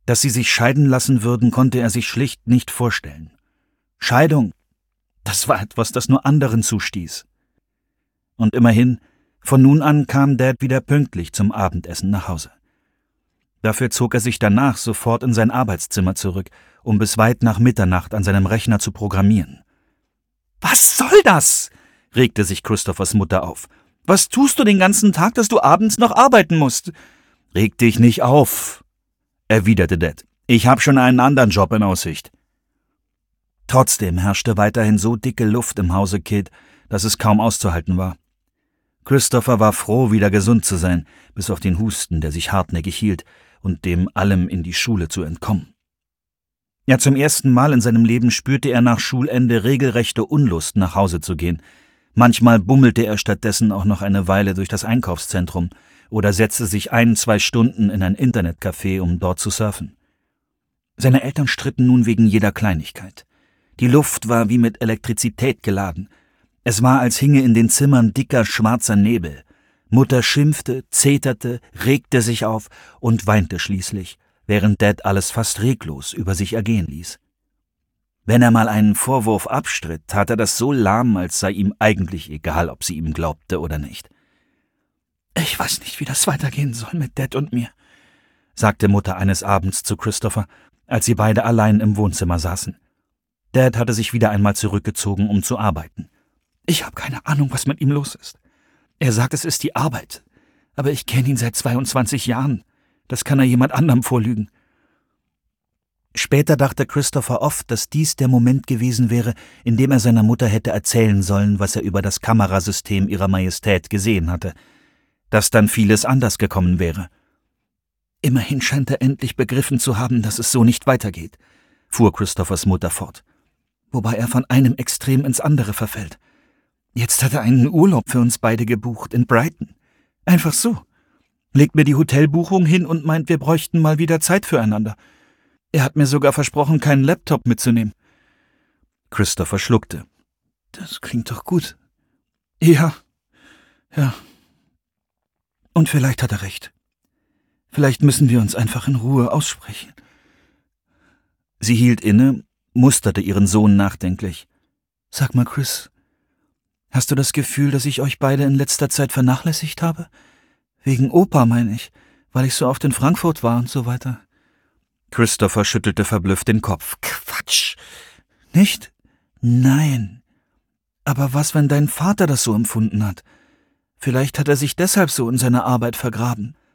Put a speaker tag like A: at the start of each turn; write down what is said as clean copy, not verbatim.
A: Dass sie sich scheiden lassen würden, konnte er sich schlicht nicht vorstellen. Scheidung, das war etwas, das nur anderen zustieß. Und immerhin, von nun an kam Dad wieder pünktlich zum Abendessen nach Hause. Dafür zog er sich danach sofort in sein Arbeitszimmer zurück, um bis weit nach Mitternacht an seinem Rechner zu programmieren. »Was soll das?« regte sich Christophers Mutter auf. »Was tust du den ganzen Tag, dass du abends noch arbeiten musst?« »Reg dich nicht auf«, erwiderte Dad. »Ich habe schon einen anderen Job in Aussicht.« Trotzdem herrschte weiterhin so dicke Luft im Hause Kidd, dass es kaum auszuhalten war. Christopher war froh, wieder gesund zu sein, bis auf den Husten, der sich hartnäckig hielt, und dem allem in die Schule zu entkommen. Ja, zum ersten Mal in seinem Leben spürte er nach Schulende regelrechte Unlust, nach Hause zu gehen. Manchmal bummelte er stattdessen auch noch eine Weile durch das Einkaufszentrum oder setzte sich 1-2 Stunden in ein Internetcafé, um dort zu surfen. Seine Eltern stritten nun wegen jeder Kleinigkeit. Die Luft war wie mit Elektrizität geladen. Es war, als hinge in den Zimmern dicker, schwarzer Nebel. Mutter schimpfte, zeterte, regte sich auf und weinte schließlich, während Dad alles fast reglos über sich ergehen ließ. Wenn er mal einen Vorwurf abstritt, tat er das so lahm, als sei ihm eigentlich egal, ob sie ihm glaubte oder nicht. »Ich weiß nicht, wie das weitergehen soll mit Dad und mir«, sagte Mutter eines Abends zu Christopher, als sie beide allein im Wohnzimmer saßen. Dad hatte sich wieder einmal zurückgezogen, um zu arbeiten. »Ich habe keine Ahnung, was mit ihm los ist. Er sagt, es ist die Arbeit, aber ich kenne ihn seit 22 Jahren. Das kann er jemand anderem vorlügen.« Später dachte Christopher oft, dass dies der Moment gewesen wäre, in dem er seiner Mutter hätte erzählen sollen, was er über das Kamerasystem ihrer Majestät gesehen hatte. Dass dann vieles anders gekommen wäre. »Immerhin scheint er endlich begriffen zu haben, dass es so nicht weitergeht«, fuhr Christophers Mutter fort, wobei er von einem Extrem ins andere verfällt. Jetzt hat er einen Urlaub für uns beide gebucht in Brighton. Einfach so. Legt mir die Hotelbuchung hin und meint, wir bräuchten mal wieder Zeit füreinander. Er hat mir sogar versprochen, keinen Laptop mitzunehmen. Christopher schluckte. Das klingt doch gut. Ja. Und vielleicht hat er recht. Vielleicht müssen wir uns einfach in Ruhe aussprechen. Sie hielt inne, musterte ihren Sohn nachdenklich. Sag mal, Chris, hast du das Gefühl, dass ich euch beide in letzter Zeit vernachlässigt habe? Wegen Opa, meine ich, weil ich so oft in Frankfurt war und so weiter. Christopher schüttelte verblüfft den Kopf. Quatsch! Nicht? Nein. Aber was, wenn dein Vater das so empfunden hat? Vielleicht hat er sich deshalb so in seiner Arbeit vergraben.